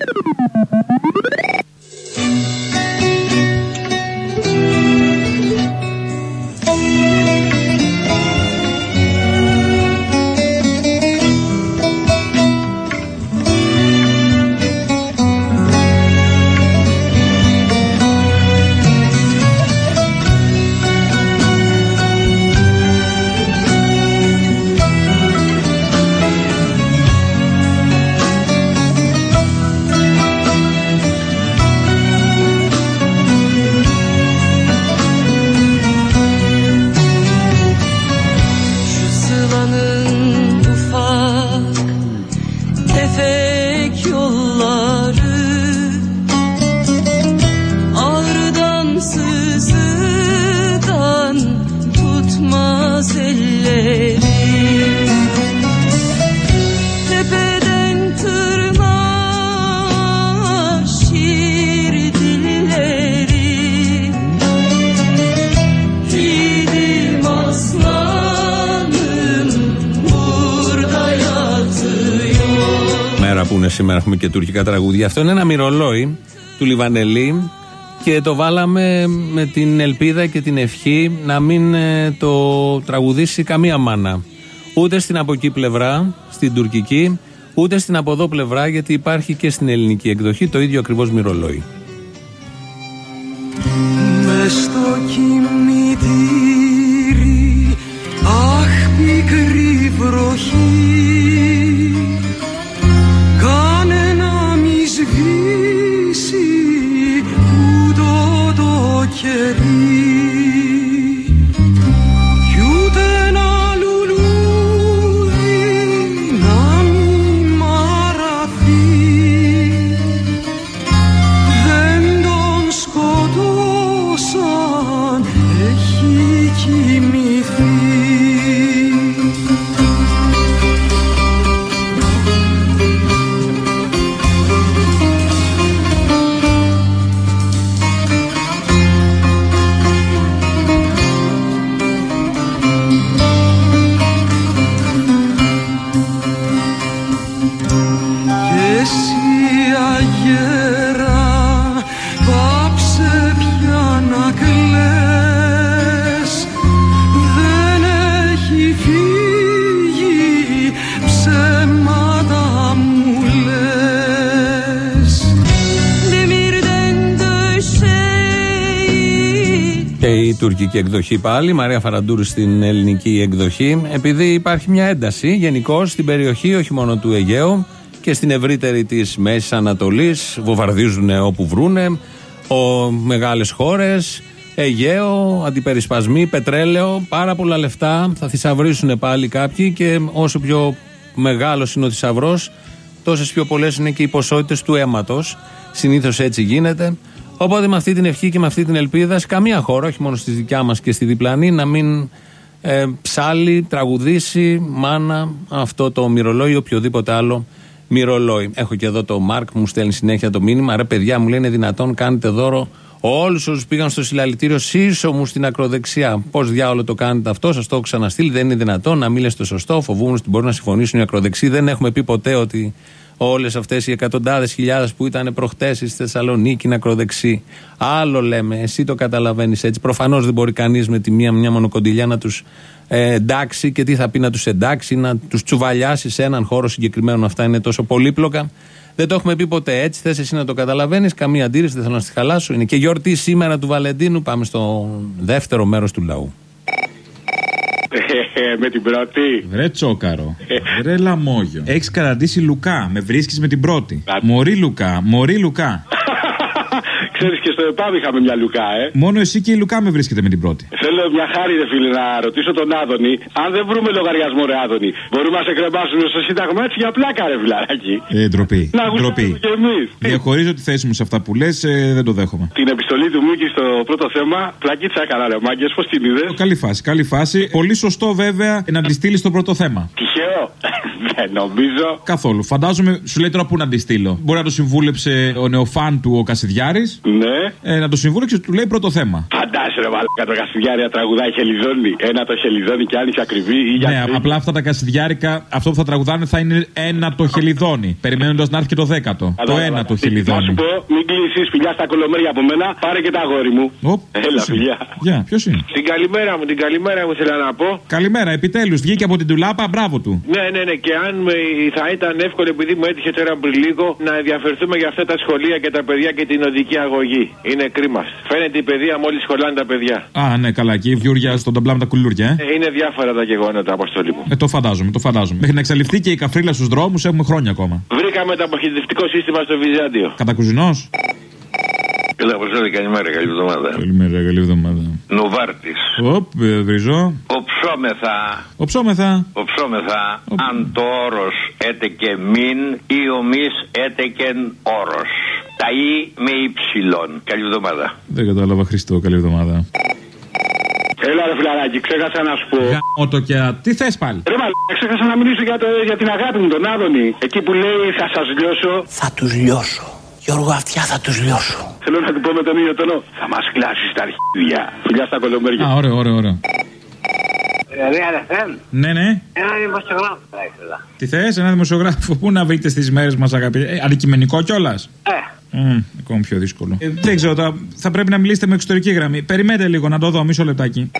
Σήμερα έχουμε και τουρκικά τραγούδια. Αυτό είναι ένα μυρολόι του Λιβανελή και το βάλαμε με την ελπίδα και την ευχή να μην το τραγουδήσει καμία μάνα. Ούτε στην από εκεί πλευρά, στην τουρκική, ούτε στην από εδώ πλευρά, γιατί υπάρχει και στην ελληνική εκδοχή το ίδιο ακριβώς μυρολόι. Μες στο κημητήρι, αχ πικρή βροχή, κι ούτε ένα λουλούδι να μην μαραθεί, δεν τον σκοτώσαν, έχει κοιμηθεί. Η τουρκική εκδοχή πάλι, Μαρία Φαραντούρη στην ελληνική εκδοχή, επειδή υπάρχει μια ένταση γενικώς στην περιοχή, όχι μόνο του Αιγαίου και στην ευρύτερη της Μέσης Ανατολής. Βομβαρδίζουν όπου βρούνε, ο, μεγάλες χώρες, Αιγαίο, αντιπερισπασμοί, πετρέλαιο, πάρα πολλά λεφτά. Θα θησαυρίσουν πάλι κάποιοι και όσο πιο μεγάλος είναι ο θησαυρός, τόσες πιο πολλές είναι και οι ποσότητες του αίματος. Συνήθως έτσι γίνεται. Οπότε με αυτή την ευχή και με αυτή την ελπίδα, σε καμία χώρα, όχι μόνο στη δικιά μας και στη διπλανή, να μην ε, ψάλει, τραγουδήσει, μάνα, αυτό το μυρολόι ή οποιοδήποτε άλλο μυρολόι. Έχω και εδώ το Μάρκ που μου στέλνει συνέχεια το μήνυμα. Ρε παιδιά, μου λένε δυνατόν κάνετε δώρο όλους όσους πήγαν στο συλλαλητήριο σύσσωμους στην ακροδεξιά. Πώς διάολο το κάνετε αυτό, σας το έχω ξαναστείλει. Δεν είναι δυνατόν να μην λες το σωστό. Φοβούμαι ότι μπορεί να συμφωνήσουν οι ακροδεξιοί. Δεν έχουμε πει ποτέ ότι όλες αυτές οι εκατοντάδες χιλιάδες που ήταν προχτές στη Θεσσαλονίκη είναι ακροδεξιοί. Άλλο λέμε, εσύ το καταλαβαίνεις έτσι. Προφανώς δεν μπορεί κανείς με τη μία μια μονοκοντιλιά να τους ε, εντάξει, και τι θα πει να τους εντάξει, να τους τσουβαλιάσει σε έναν χώρο συγκεκριμένο. Αυτά είναι τόσο πολύπλοκα. Δεν το έχουμε πει ποτέ έτσι. Θες εσύ να το καταλαβαίνεις. Καμία αντίρρηση, δεν θέλω να στη χαλάσω. Είναι και γιορτή σήμερα του Βαλεντίνου. Πάμε στο δεύτερο μέρος του λαού. Με την πρώτη. Βρε τσόκαρο. Βρε λαμόγιο. Έχεις καταντήσει Λουκά. Με βρίσκεις με την πρώτη. Μωρή Λουκά. Μωρή Λουκά. Ξέρεις, και στο ΕΠΑΜ είχαμε μια Λουκά, ε. Μόνο εσύ και η Λουκά με βρίσκεται με την πρώτη. Θέλω μια χάρη, ρε φίλε, να ρωτήσω τον Άδωνη. Αν δεν βρούμε λογαριασμό, ρε Άδωνη, μπορούμε να σε κρεμάσουμε στο Σύνταγμα έτσι για πλάκα, ρε φιλαράκι. Ε, ντροπή. Να ντροπή. Και εμείς. Διαχωρίζω τη θέση μου σε αυτά που λες, ε, δεν το δέχομαι. Την επιστολή του Μίκη στο πρώτο θέμα, πλακίτσα έκανα, ρε μάγκες, πώς την είδες? Καλή φάση, καλή φάση. Πολύ σωστό βέβαια να τη στείλει στο πρώτο θέμα. Τυχαίο. Δεν νομίζω. Καθόλου. Φαντάζομαι, σου λέει τώρα πού να τη στείλω. Μπορεί να το συμβούλεψε ο νεοφάν του ο Κασιδιάρης. Ναι. Ε, να το συμβούλεψε, του λέει πρώτο θέμα. Φαντάσου ρε μαλάκα το Κασιδιάρη να τραγουδάει χελιδόνι. Ένα το χελιδόνι και άλλη ακριβή. Ή για ναι, απλά αυτά τα Κασιδιάρικα, αυτό που θα τραγουδάνε θα είναι ένα το χελιδόνι. Περιμένοντας να έρθει και το δέκατο. Το ένα το χελιδόνι. Να σου πω, μην κλείσει φιλιά στα κολομέρια από μένα, πάρε και τα αγόρι μου. Οπ, έλα, φιλιά. Γεια, ποιο είναι. Την καλημέρα μου, την καλημέρα μου θέλω να πω. Καλημέρα, επιτέλους βγήκε από την τουλάπα, μπράβο του. Ναι, ναι, ναι, και αν με, θα ήταν εύκολο, επειδή μου έτυχε τώρα πριν λίγο, να ενδιαφερθούμε για αυτά τα σχολεία και τα παιδιά και την οδική αγωγή. Είναι κρίμα. Φαίνεται η παιδεία μόλι σχολάνε τα παιδιά. Α, ναι, καλά, και η βιούρια στον ταμπλά με τα κουλούρια, ε. ε. Είναι διάφορα τα γεγονότα, αποστολή μου. Ε, το φαντάζομαι, το φαντάζομαι. Μέχρι να εξαλειφθεί και η καφρίλα στους δρόμους έχουμε χρόνια ακόμα. Βρήκαμε το αποχαιρετευτικό σύστημα στο Βυζάντιο. Κατακουζινός. Έλα, Αποστόλη, καλημέρα, καλή εβδομάδα. Καλημέρα, καλή εβδομάδα. Νουβάρτης. Οπ, βρίζω. Οψόμεθα. Οψόμεθα. Οψόμεθα. Οπ. Αν το όρος έτεκε μην ή ομείς έτεκεν όρος. Τα ή με υψηλόν. Καλή εβδομάδα. Δεν κατάλαβα, Χριστό, καλή εβδομάδα. Έλα ρε φιλαράκι, ξέχασα να σου πω. Γαμώτο και τι θες πάλι. Ρε μαλάκα, ξέχασα να μιλήσω για, το, για την αγάπη μου, τον Άδωνη. Εκεί που λέει θα σας λιώσω. Θα τους λιώσω. Γιώργο, αυτιά θα τους λιώσω. Θέλω να του πω με τον ίδιο τόνο. Θα μας κλάσεις τα αρχίδια. Φιλιά στα κολομέρια. Α, ωραίο, ωραίο, ωραίο. Ναι, ναι. Ένα δημοσιογράφο θα ήθελα. Τι θες, ένα δημοσιογράφο. Πού να βρείτε στις μέρες μας, αγαπητέ. Ε, αντικειμενικό κιόλας. Ε. Mm, ακόμα πιο δύσκολο. Ε, δεν ξέρω, θα, θα πρέπει να μιλήσετε με εξωτερική γραμμή. Περιμένετε λίγο να το δω, μισό λεπτάκι.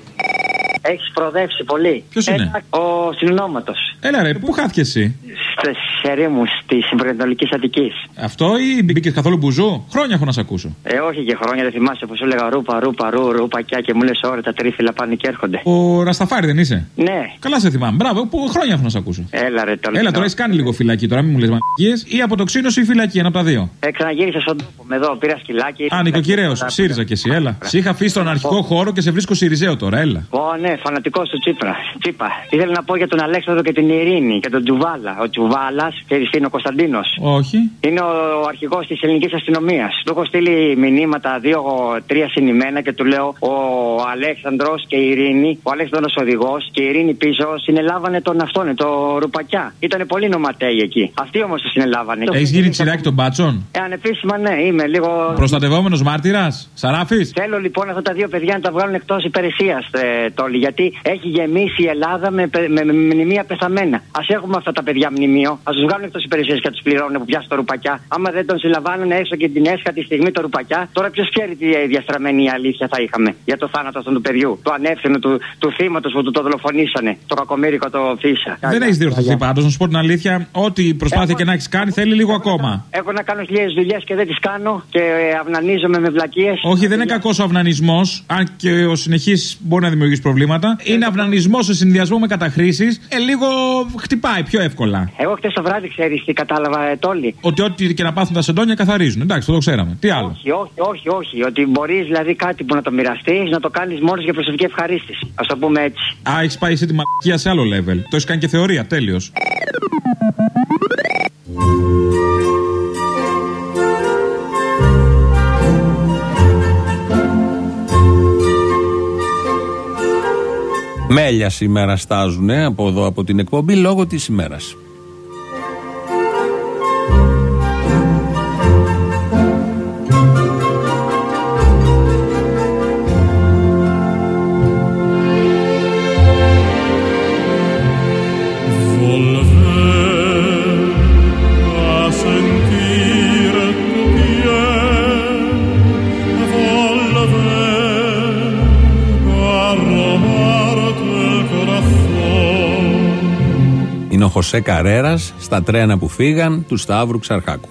Έχεις προοδεύσει πολύ. Ποιος είναι? Ο συνονόματος. Έλα ρε, πού χάθηκε εσύ? Στις ερήμους της Βορειοανατολικής Αττικής. Αυτό ή μπήκες καθόλου μπουζού? Χρόνια έχω να σε ακούσω. Ε, όχι και χρόνια, δεν θυμάσαι που σου έλεγα ρούπα, ρούπα, ρου, ρούπακιά και μου λες ωραία τα τρίφυλλα πάνε και έρχονται. Ο Ρασταφάρη δεν είσαι? Ναι. Καλά σε θυμάμαι. Μπράβο, που χρόνια έχω να σε ακούσω. Έλα ρε τώρα. Έλα τώρα, έχεις κάνει λίγο φυλακή τώρα, μην μου λες μαγικές. Ή αποτοξίνωση ή φυλακή, ένα από τα δύο. Ε, ξαναγύρισα στον τόπο με εδώ, πήρα σκυλάκι. Α, νοικοκυρέος, ΣΥΡΙΖΑ κι εσύ, έλα. Σε είχα αφήσει στον αρχικό χώρο και σε βρίσκω ΣΥΡΙΖΑΙΟ τώρα, έλα. Ω, ναι, φανατικός του Τσίπρα. Τσίπα. Ήθελα να πω για τον Αλέξανδρο και την Ειρήνη και τον Τζουβάλα. Ο Τζουβάλας, ξέρεις τι είναι ο Κωνσταντίνος? Όχι. Είναι ο αρχηγός της ελληνικής αστυνομίας. Του έχω στείλει μηνύματα δύο-τρία συνημένα και του λέω ο Αλέξανδρος και η Ειρήνη, ο Αλέξανδρος οδηγός και η Ειρήνη πίσω συνελάβανε τον αυτόν, το Ρουπακιά. Ήτανε πολύ νοματέοι εκεί. Αυτοί όμως το συνελάβανε. Έχεις γίνει τσιράκι των μπάτσων? Ε, ανεπίσημα ναι, είμαι λίγο. Προστατευόμενος μάρτυρας, Σαράφης. Θέλω λοιπόν αυτά τα δύο παιδιά να τα βγάλουν εκτός υπηρεσίας, ε, Τόλι, γιατί έχει γεμίσει η Ελλάδα με, με, με μνημεία πεθαμένα. Ας έχουμε αυτά τα παιδιά μνημείο, ας τους βγάλουν εκτός υπηρεσίας και τους πληρώνουν που πιάσουν το Ρουπακιά. Άμα δεν τον συλλαμβάνουν έξω και την έσχατη στιγμή το Ρουπακιά, τώρα ποιος ξέρει τι διαστραμμένη αλήθεια θα είχαμε για το θάνατο αυτού του παιδιού, του ανεύθυνου, του, του θύματος που του το δολοφονήσανε, το κακομοίρικο το Φίσα. Δεν έχεις διορθωθεί πάντως, να σου πω την αλήθεια, ό,τι προσπάθεια έχω... και να έχεις κάνει θέλει λίγο ακόμα. Έχω να κάνω χιλιάδες δουλειές και δεν τις κάνω και αυνανίζομαι με βλακίες. Όχι, δεν είναι κακός ο αυνανισμός, αν και ο συνεχής μπορεί να δημιουργήσει προβλήματα. Είναι αυνανισμός σε συνδυασμό με καταχρήσεις, ε, λίγο χτυπάει πιο εύκολα. Εγώ χτες το βράδυ ξέρεις τι κατάλαβα, ε, Τόλι. Ότι ό,τι και να πάθουν τα σεντόνια καθαρίζουν. Εντάξει, το ξέραμε. Τι άλλο? Όχι, όχι, όχι, όχι. Ότι μπορείς δηλαδή κάτι που να το μοιραστείς, να το κάνεις μόνος για προσωπική ευχαρίστηση. Ας το πούμε έτσι. Α, έχεις πάει εσύ τη μαλακία σε άλλο level. Το έχεις κάνει και θεωρία, τέλειος. Μέλια σήμερα στάζουνε από εδώ από την εκπομπή λόγω της ημέρας. Είναι ο Χωσέ Καρέρας στα τρένα που φύγαν του Σταύρου Ξαρχάκου.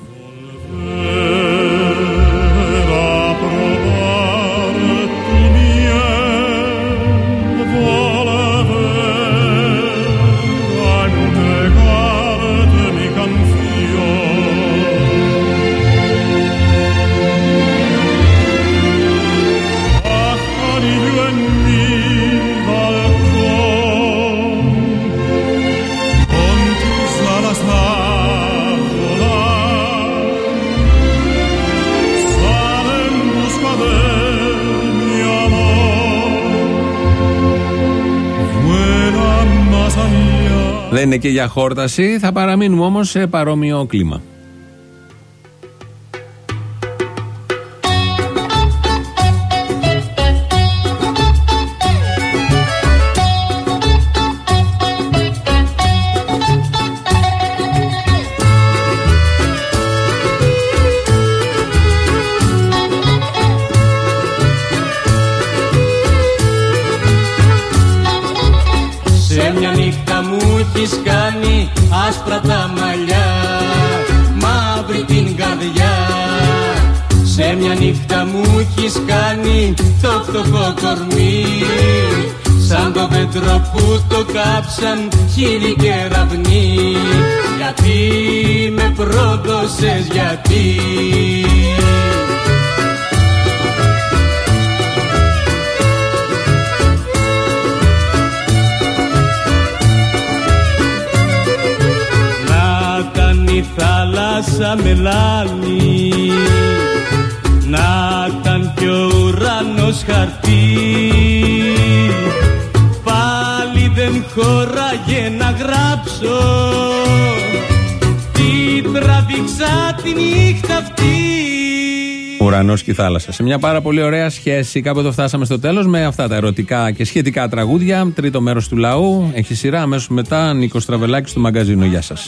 Δεν είναι και για χόρταση, θα παραμείνουμε όμως σε παρόμοιο κλίμα. Κάνει άσπρα τα μαλλιά, μαύρη την καρδιά. Σε μια νύχτα μου έχεις κάνει το φτωχό κορμί, σαν το πέτρο που το κάψαν χείλη και ραβνί. Γιατί με πρόδωσες, γιατί? Η θάλασσα μελάνι, να ήταν κι ο ουρανός χαρτί, πάλι δεν χώραγε να γράψω, τι τραβήξα τη νύχτα αυτή. Ουρανός και η θάλασσα. Σε μια πάρα πολύ ωραία σχέση. Κάπου εδώ φτάσαμε στο τέλος με αυτά τα ερωτικά και σχετικά τραγούδια. Τρίτο μέρος του λαού. Έχει σειρά αμέσως μετά. Νίκος Στραβελάκης στο μαγκαζίνο. Γεια σας.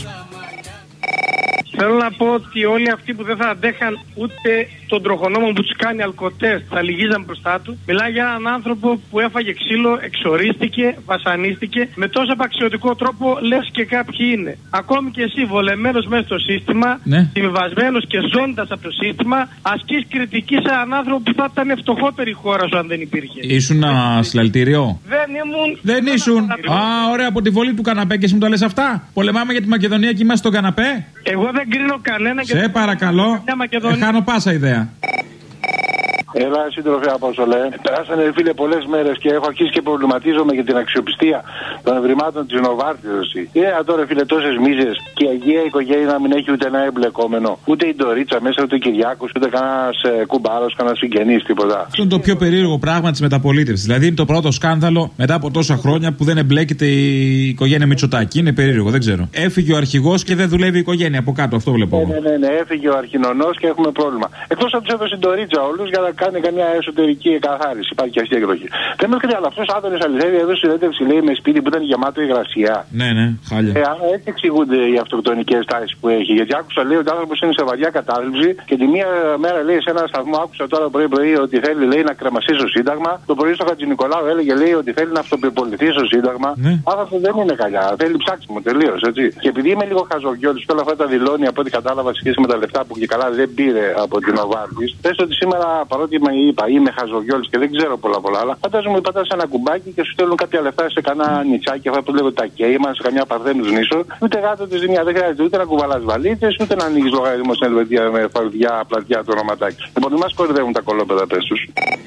Θέλω να πω ότι όλοι αυτοί που δεν θα αντέχαν ούτε τον τροχονόμο που τους κάνει αλκοτέστ, θα λυγίζαν μπροστά του. Μιλάει για έναν άνθρωπο που έφαγε ξύλο, εξορίστηκε, βασανίστηκε με τόσο απαξιωτικό τρόπο, λες και κάποιοι είναι. Ακόμη και εσύ, βολεμένος μέσα στο σύστημα, ναι, συμβιβασμένος και ζώντας από το σύστημα, ασκείς κριτική σε έναν άνθρωπο που θα ήταν φτωχότερη η χώρα σου αν δεν υπήρχε. Ήσουν ένα συλλαλητήριο. Δεν ήμουν. Δεν ήσουν. Α, ωραία, από τη βολή του καναπέ και εσύ μου το λες αυτά. Πολεμάμε για τη Μακεδονία και είμαστε στον καναπέ. Εγώ δεν κρίνω κανένα και. Σε παρακαλώ. Ε, χάνω πάσα ιδέα. Έλα, σύντροφε Απόστολε. Περάσανε, φίλε, πολλές μέρες και έχω αρχίσει και προβληματίζομαι για την αξιοπιστία των ευρημάτων της Νοβάρτης. Ε, τώρα, φίλε, τόσες μίζες και η Αγία οικογένεια να μην έχει ούτε ένα εμπλεκόμενο. Ούτε η Ντορίτσα μέσα, ούτε ο Κυριάκος, ούτε κανένας ε, κουμπάρος, κανένας συγγενής, τίποτα. Αυτό είναι το πιο περίεργο πράγμα της μεταπολίτευσης. Δηλαδή, είναι το πρώτο σκάνδαλο μετά από τόσα χρόνια που δεν εμπλέκεται η οικογένεια Μητσοτάκη. Είναι περίεργο, δεν ξέρω. Έφυγε ο αρχηγός και δεν δουλεύει η οικογένεια από κάτω, αυτό βλέπω. Ναι, ναι, ναι, ναι, έφυγε ο αρχινονός και έχουμε πρόβλημα. Εκτός από τους έδωσε η Ντορίτσα όλους για να κάνει καμιά εσωτερική εκαθάριση. Υπάρχει και αυτή η εκδοχή. Δεν με αλλά αυτό ο Άδωνης αληθεύει εδώ συνέντευξη, λέει, με σπίτι που ήταν γεμάτο υγρασία. Ναι, ναι, χάλια. Ε, έτσι εξηγούνται οι αυτοκτονικές τάσεις που έχει. Γιατί άκουσα, λέει, ότι ο άνθρωπος είναι σε βαριά κατάθλιψη και τη μία μέρα, λέει, σε ένα σταθμό άκουσα τώρα πρωί-πρωί ότι θέλει, λέει, να κρεμαστεί στο Σύνταγμα. Το πρωί στο Χατζηνικολάου έλεγε, λέει, ότι θέλει να αυτοπεριποληθεί στο Σύνταγμα. Ναι. Αυτό δεν είναι καλιά. Θέλει ψάξιμο τελείως, έτσι. Και επειδή είμαι λίγο χαζογιώτη και όλα αυτά τα δηλώνει από ό,τι κατάλαβα σχέση με τα λεφτά που και καλά δεν πήρε από την Νοβάρτης, πες ότι σήμερα παρότι με είπα, είμαι χαζογιόλης και δεν ξέρω πολλά πολλά άλλα. Φαντάζομαι πατάς ένα κουμπάκι και σου στέλνουν κάποια λεφτά σε κανένα νιτσάκι, αυτά που λέγονται τα κέιμα, σε καμιά Παρθένους νήσο. Ούτε γάτο τη ζημιά, δεν χρειάζεται ούτε να κουβαλάς βαλίτσες, ούτε να ανοίγεις λογαριασμό στην Ελβετία με φαρδιά, πλατιά το ονοματάκι. Λοιπόν, μας κορυδεύουν τα κολόπεδα, πες τους.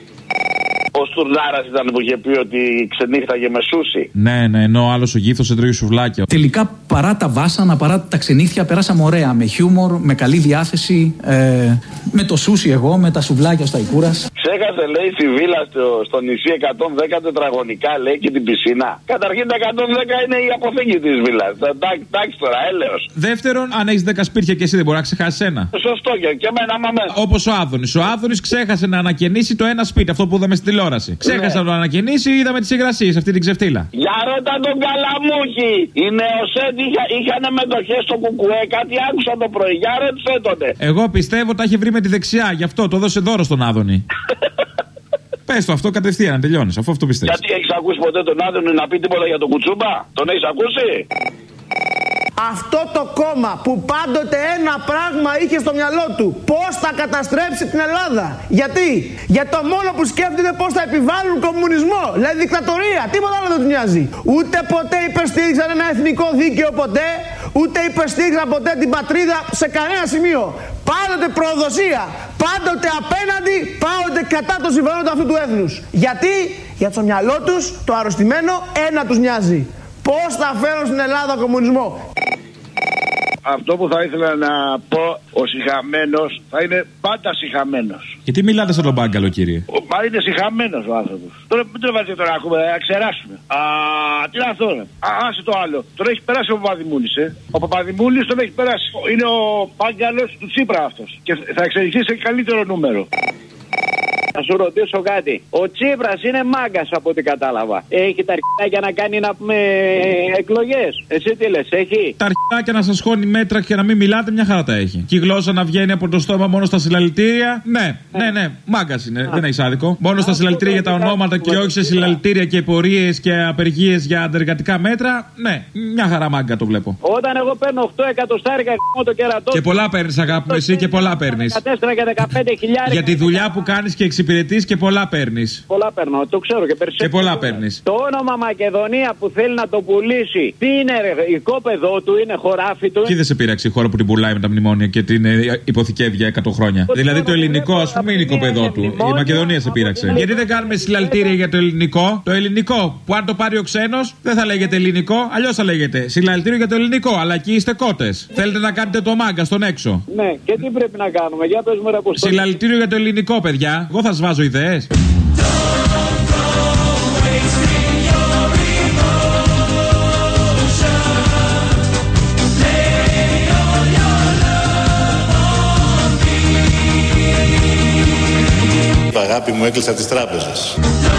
Ο Στουρνάρας ήταν που είχε πει ότι ξενύχταγε με σούσι. Ναι, ναι, ενώ ο άλλος ο γήθος έτρωγε σουβλάκια. Τελικά παρά τα βάσανα, παρά τα ξενύχτια, περάσαμε ωραία. Με χιούμορ, με καλή διάθεση. Ε, με το σούσι εγώ, με τα σουβλάκια στα Ικούρας. Ξέχασε, λέει, στη βίλα στο, στο νησί εκατόν δέκα τετραγωνικά, λέει, και την πισίνα. Καταρχήν τα εκατόν δέκα είναι η αποθήκη της βίλας. Εντάξει τώρα, έλεος. Δεύτερον, αν έχεις δέκα σπίτια και εσύ δεν μπορεί να ξεχάσεις ένα. Σωστό και, και εμένα, μαμέ. Όπως ο Άδωνης. Ο Άδωνης ξέχασε να ανακαινήσει το ένα σπίτι, αυτό που είδαμε στη τηλεόραση. Ξέχασε ναι. να το ανακαινήσει, είδαμε τις υγρασίες, αυτή την ξεφτύλα. Για ρώτα τον Καλαμούκη. Οι νεοσέντ είχα, είχαν μετοχές στο Κουκουέ, κάτι άκουσα το πρωί. Για ρώτησε τότε. Εγώ πιστεύω τα έχει βρει με τη δεξιά, γι' αυτό το δώσε δώρο στον Άδωνη. Πες το αυτό κατευθείαν, να τελειώνεις, αφού αυτό πιστεύεις. Γιατί έχεις ακούσει ποτέ τον Άδωνη να πει τίποτα για τον Κουτσούμπα? Τον έχεις ακούσει? Αυτό το κόμμα που πάντοτε ένα πράγμα είχε στο μυαλό του, πώς θα καταστρέψει την Ελλάδα. Γιατί? Για το μόνο που σκέφτεται είναι πώς θα επιβάλλουν κομμουνισμό, δηλαδή δικτατορία, τίποτα άλλο δεν του νοιάζει. Ούτε ποτέ υπεστήριξαν ένα εθνικό δίκαιο ποτέ, ούτε υπεστήριξαν ποτέ την πατρίδα σε κανένα σημείο. Πάντοτε προδοσία, πάντοτε απέναντι, πάντοτε κατά το συμφέρον αυτού του έθνους. Γιατί? Για το μυαλό τους το αρρωστημένο ένα τους νοιάζει. Πώς θα φέρουν στην Ελλάδα κομμουνισμό. Αυτό που θα ήθελα να πω, ο σιχαμένος θα είναι πάντα σιχαμένος. Γιατί μιλάτε σαν τον Μπάγκαλο, κύριε? Μα είναι σιχαμένος ο άνθρωπος. Τώρα μην το βάζετε τώρα, ακούμε, να ξεράσουμε. Α, τι να αυτό, ρε. Α, άσε το άλλο. Τώρα έχει περάσει ο Παπαδημούλης, ε. Ο Παπαδημούλης τον έχει περάσει. Είναι ο Μπάγκαλος του Τσίπρα αυτός. Και θα εξελιχθεί σε καλύτερο νούμερο. Να σου ρωτήσω κάτι. Ο Τσίπρας είναι μάγκας από ό,τι κατάλαβα. Έχει τα αρχιδάκια να κάνει να πούμε εκλογές. Εσύ τι λες, έχει? Τα αρχιδάκια να σας χώνει μέτρα και να μην μιλάτε, μια χαρά τα έχει. Και η γλώσσα να βγαίνει από το στόμα μόνο στα συλλαλητήρια. Ναι, ναι, ναι, μάγκας είναι. Α. Δεν έχεις άδικο. Μόνο στα συλλαλητήρια για τα ονόματα και όχι σε συλλαλητήρια και πορείες και απεργίες για αντεργατικά μέτρα. Ναι, μια χαρά μάγκα το βλέπω. Όταν εγώ παίρνω οκτώ εκατοστάρικα το κερατό. Και πολλά παίρνεις, αγάπη μου, εσύ και πολλά παίρνεις. δεκατέσσερα και δεκαπέντε χιλιάδες. Για τη δουλειά που κάνεις και εξυπηρετείς και πολλά παίρνεις. Πολλά παίρνω, το ξέρω και περισσότερο. Και πολλά παίρνεις. Το όνομα Μακεδονία που θέλει να το πουλήσει, τι είναι, ρε, οικόπεδο του, είναι χωράφι του. Και δεν σε πείραξε η χώρα που την πουλάει με τα μνημόνια και την υποθηκεύει για εκατό χρόνια. Το δηλαδή το ελληνικό, α πούμε, είναι οικοπεδό του. Η Μακεδονία σε πείραξε. Γιατί δεν κάνουμε συλλαλητήρια για το ελληνικό? Το ελληνικό που αν το πάρει ο ξένος δεν θα λέγεται ελληνικό, αλλιώς θα λέγεται συλλαλητήριο για το ελληνικό. Αλλά εκεί είστε κότες. Θέλετε να κάνετε το μάγκα στον έξω. Ναι, και τι πρέπει να κάνουμε? Για πες μου, ρε, πώς. Συλλαλητήριο για το ελληνικό, παιδιά. Εγώ θα σβάζω ιδέες. Αγάπη μου, έκλεισα τις τράπεζες.